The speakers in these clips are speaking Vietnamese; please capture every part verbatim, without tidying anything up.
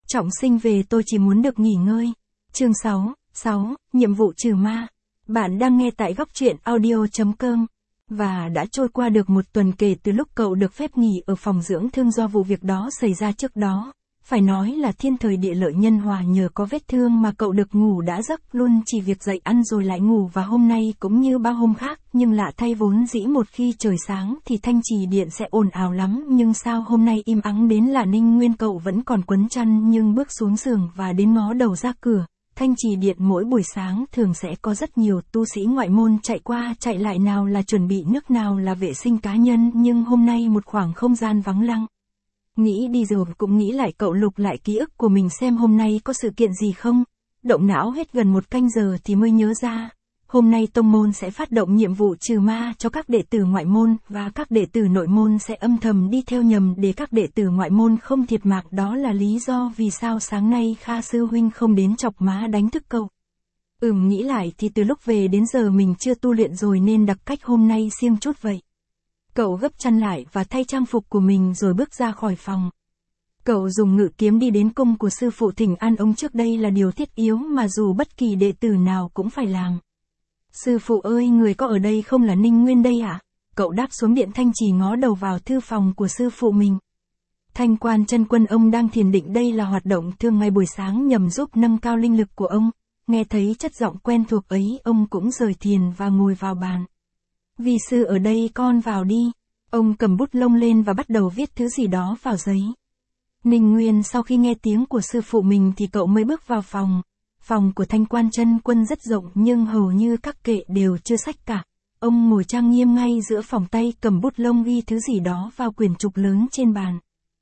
Trọng sinh về tôi chỉ muốn được nghỉ ngơi. Chương sáu, sáu, nhiệm vụ trừ ma. Bạn đang nghe tại góc truyện audio chấm com. Và đã trôi qua được một tuần kể từ lúc cậu được phép nghỉ ở phòng dưỡng thương do vụ việc đó xảy ra trước đó. Phải nói là thiên thời địa lợi nhân hòa, nhờ có vết thương mà cậu được ngủ đã giấc luôn, chỉ việc dậy ăn rồi lại ngủ. Và hôm nay cũng như bao hôm khác, nhưng lạ thay vốn dĩ một khi trời sáng thì thanh trì điện sẽ ồn ào lắm, nhưng sao hôm nay im ắng đến lạ. Ninh Nguyên cậu vẫn còn quấn chăn nhưng bước xuống giường và đến ngó đầu ra cửa. Thanh trì điện mỗi buổi sáng thường sẽ có rất nhiều tu sĩ ngoại môn chạy qua chạy lại, nào là chuẩn bị nước, nào là vệ sinh cá nhân, nhưng hôm nay một khoảng không gian vắng lặng. Nghĩ đi rồi cũng nghĩ lại, cậu lục lại ký ức của mình xem hôm nay có sự kiện gì không. Động não hết gần một canh giờ thì mới nhớ ra. Hôm nay tông môn sẽ phát động nhiệm vụ trừ ma cho các đệ tử ngoại môn, và các đệ tử nội môn sẽ âm thầm đi theo nhằm để các đệ tử ngoại môn không thiệt mạng. Đó là lý do vì sao sáng nay Kha sư huynh không đến chọc má đánh thức cậu. Ừm, nghĩ lại thì từ lúc về đến giờ mình chưa tu luyện rồi nên đặc cách hôm nay siêng chút vậy. Cậu gấp chăn lại và thay trang phục của mình rồi bước ra khỏi phòng. Cậu dùng ngự kiếm đi đến cung của sư phụ thỉnh an ông trước, đây là điều thiết yếu mà dù bất kỳ đệ tử nào cũng phải làm. Sư phụ ơi, người có ở đây không? Là Ninh Nguyên đây ạ. À? Cậu đáp xuống điện thanh trì ngó đầu vào thư phòng của sư phụ mình. Thanh Quan Chân Quân ông đang thiền định, đây là hoạt động thường ngày buổi sáng nhằm giúp nâng cao linh lực của ông. Nghe thấy chất giọng quen thuộc ấy, ông cũng rời thiền và ngồi vào bàn. Vì sư ở đây, con vào đi. Ông cầm bút lông lên và bắt đầu viết thứ gì đó vào giấy. Ninh Nguyên sau khi nghe tiếng của sư phụ mình thì cậu mới bước vào phòng. Phòng của Thanh Quan Chân Quân rất rộng nhưng hầu như các kệ đều chưa sách cả. Ông ngồi trang nghiêm ngay giữa phòng, tay cầm bút lông ghi thứ gì đó vào quyển trục lớn trên bàn.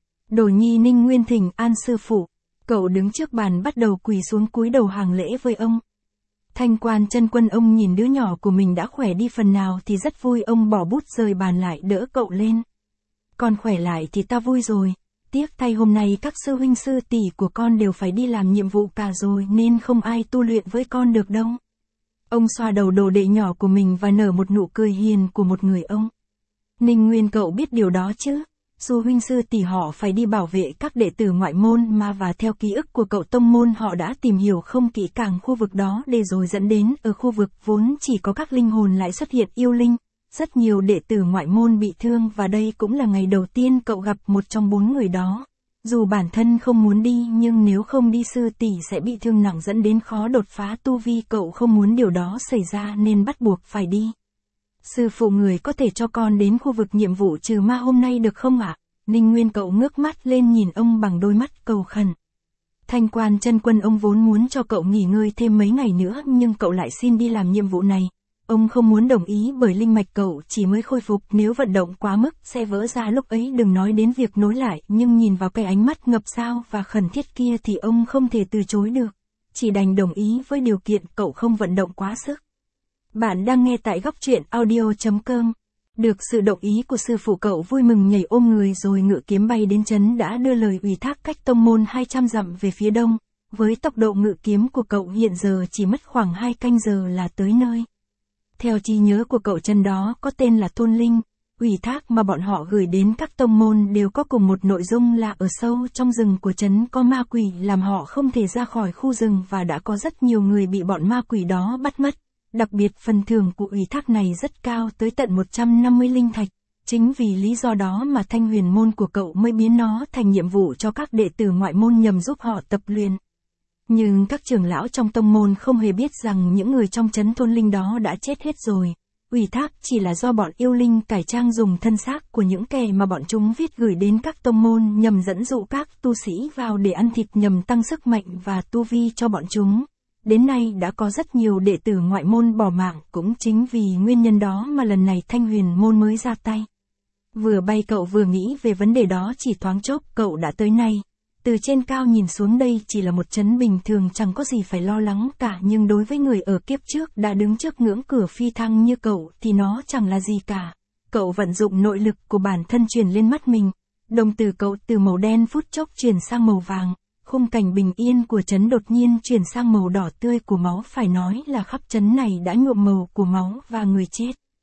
Đồ nhi Ninh Nguyên thỉnh an sư phụ. Cậu đứng trước bàn bắt đầu quỳ xuống cúi đầu hàng lễ với ông. Thanh Quan Chân Quân ông nhìn đứa nhỏ của mình đã khỏe đi phần nào thì rất vui, ông bỏ bút rời bàn lại đỡ cậu lên. Con khỏe lại thì ta vui rồi. Tiếc thay hôm nay các sư huynh sư tỷ của con đều phải đi làm nhiệm vụ cả rồi nên không ai tu luyện với con được đâu. Ông xoa đầu đồ đệ nhỏ của mình và nở một nụ cười hiền của một người ông. Ninh Nguyên cậu biết điều đó chứ. Sư huynh sư tỷ họ phải đi bảo vệ các đệ tử ngoại môn mà, và theo ký ức của cậu tông môn họ đã tìm hiểu không kỹ càng khu vực đó để rồi dẫn đến ở khu vực vốn chỉ có các linh hồn lại xuất hiện yêu linh. Rất nhiều đệ tử ngoại môn bị thương và đây cũng là ngày đầu tiên cậu gặp một trong bốn người đó. Dù bản thân không muốn đi nhưng nếu không đi sư tỷ sẽ bị thương nặng dẫn đến khó đột phá tu vi, cậu không muốn điều đó xảy ra nên bắt buộc phải đi. Sư phụ, người có thể cho con đến khu vực nhiệm vụ trừ ma hôm nay được không ạ? À? Ninh Nguyên cậu ngước mắt lên nhìn ông bằng đôi mắt cầu khẩn. Thanh Quan Chân Quân ông vốn muốn cho cậu nghỉ ngơi thêm mấy ngày nữa nhưng cậu lại xin đi làm nhiệm vụ này. Ông không muốn đồng ý bởi linh mạch cậu chỉ mới khôi phục, nếu vận động quá mức sẽ vỡ ra, lúc ấy đừng nói đến việc nối lại, nhưng nhìn vào cái ánh mắt ngập sao và khẩn thiết kia thì ông không thể từ chối được. Chỉ đành đồng ý với điều kiện cậu không vận động quá sức. Bạn đang nghe tại góc truyện audio chấm com. Được sự đồng ý của sư phụ, cậu vui mừng nhảy ôm người rồi ngự kiếm bay đến trấn đã đưa lời ủy thác cách tông môn hai trăm dặm về phía đông. Với tốc độ ngự kiếm của cậu hiện giờ chỉ mất khoảng hai canh giờ là tới nơi. Theo trí nhớ của cậu, trấn đó có tên là Thôn Linh. Ủy thác mà bọn họ gửi đến các tông môn đều có cùng một nội dung là ở sâu trong rừng của trấn có ma quỷ làm họ không thể ra khỏi khu rừng, và đã có rất nhiều người bị bọn ma quỷ đó bắt mất. Đặc biệt phần thưởng của ủy thác này rất cao, tới tận một trăm năm mươi linh thạch. Chính vì lý do đó mà Thanh Huyền môn của cậu mới biến nó thành nhiệm vụ cho các đệ tử ngoại môn nhằm giúp họ tập luyện. Nhưng các trưởng lão trong tông môn không hề biết rằng những người trong trấn Thôn Linh đó đã chết hết rồi. Ủy thác chỉ là do bọn yêu linh cải trang dùng thân xác của những kẻ mà bọn chúng viết gửi đến các tông môn nhằm dẫn dụ các tu sĩ vào để ăn thịt nhằm tăng sức mạnh và tu vi cho bọn chúng. Đến nay đã có rất nhiều đệ tử ngoại môn bỏ mạng, cũng chính vì nguyên nhân đó mà lần này Thanh Huyền môn mới ra tay. Vừa bay cậu vừa nghĩ về vấn đề đó, chỉ thoáng chốc cậu đã tới nay. Từ trên cao nhìn xuống đây chỉ là một trấn bình thường, chẳng có gì phải lo lắng cả, nhưng đối với người ở kiếp trước đã đứng trước ngưỡng cửa phi thăng như cậu thì nó chẳng là gì cả. Cậu vận dụng nội lực của bản thân truyền lên mắt mình. Đồng tử cậu từ màu đen phút chốc chuyển sang màu vàng. Khung cảnh bình yên của trấn đột nhiên chuyển sang màu đỏ tươi của máu, phải nói là khắp trấn này đã nhuộm màu của máu và người chết.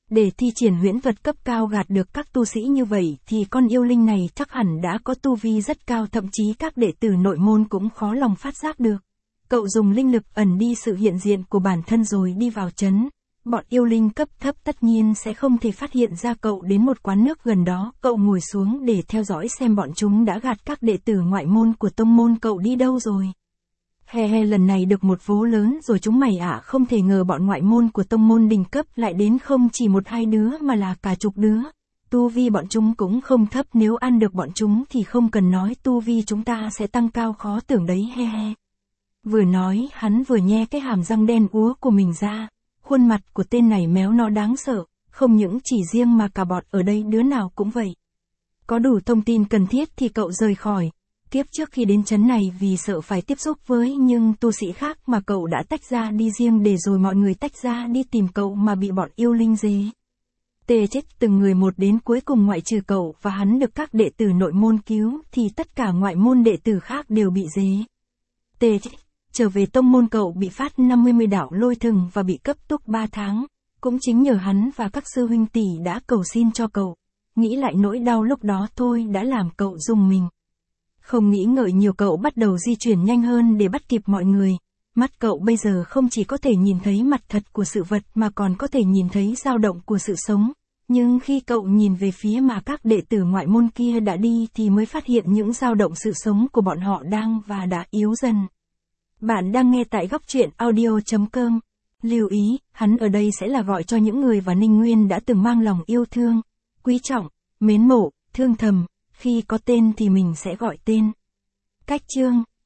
Để thi triển huyễn thuật cấp cao gạt được các tu sĩ như vậy thì con yêu linh này chắc hẳn đã có tu vi rất cao, thậm chí các đệ tử nội môn cũng khó lòng phát giác được. Cậu dùng linh lực ẩn đi sự hiện diện của bản thân rồi đi vào trấn. Bọn yêu linh cấp thấp tất nhiên sẽ không thể phát hiện ra cậu. Đến một quán nước gần đó, cậu ngồi xuống để theo dõi xem bọn chúng đã gạt các đệ tử ngoại môn của tông môn cậu đi đâu rồi. He he, lần này được một vố lớn rồi chúng mày ạ, không thể ngờ bọn ngoại môn của tông môn đỉnh cấp lại đến không chỉ một hai đứa mà là cả chục đứa. Tu vi bọn chúng cũng không thấp, nếu ăn được bọn chúng thì không cần nói tu vi chúng ta sẽ tăng cao khó tưởng đấy, he he. Vừa nói hắn vừa nhe cái hàm răng đen úa của mình ra. Khuôn mặt của tên này méo nó đáng sợ, không những chỉ riêng mà cả bọn ở đây đứa nào cũng vậy. Có đủ thông tin cần thiết thì cậu rời khỏi. Kiếp trước khi đến trấn này vì sợ phải tiếp xúc với nhưng tu sĩ khác mà cậu đã tách ra đi riêng, để rồi mọi người tách ra đi tìm cậu mà bị bọn yêu linh dế tê chết từng người một, đến cuối cùng ngoại trừ cậu và hắn được các đệ tử nội môn cứu thì tất cả ngoại môn đệ tử khác đều bị dế tê chết. Trở về tông môn cậu bị phát năm mươi đạo lôi thừng và bị cấp túc ba tháng. Cũng chính nhờ hắn và các sư huynh tỷ đã cầu xin cho cậu. Nghĩ lại nỗi đau lúc đó thôi đã làm cậu rùng mình. Không nghĩ ngợi nhiều, cậu bắt đầu di chuyển nhanh hơn để bắt kịp mọi người. Mắt cậu bây giờ không chỉ có thể nhìn thấy mặt thật của sự vật mà còn có thể nhìn thấy dao động của sự sống. Nhưng khi cậu nhìn về phía mà các đệ tử ngoại môn kia đã đi thì mới phát hiện những dao động sự sống của bọn họ đang và đã yếu dần. Bạn đang nghe tại góc truyện audio chấm com. Lưu ý, hắn ở đây sẽ là gọi cho những người và Ninh Nguyên đã từng mang lòng yêu thương, quý trọng, mến mộ, thương thầm. Khi có tên thì mình sẽ gọi tên. Cách chương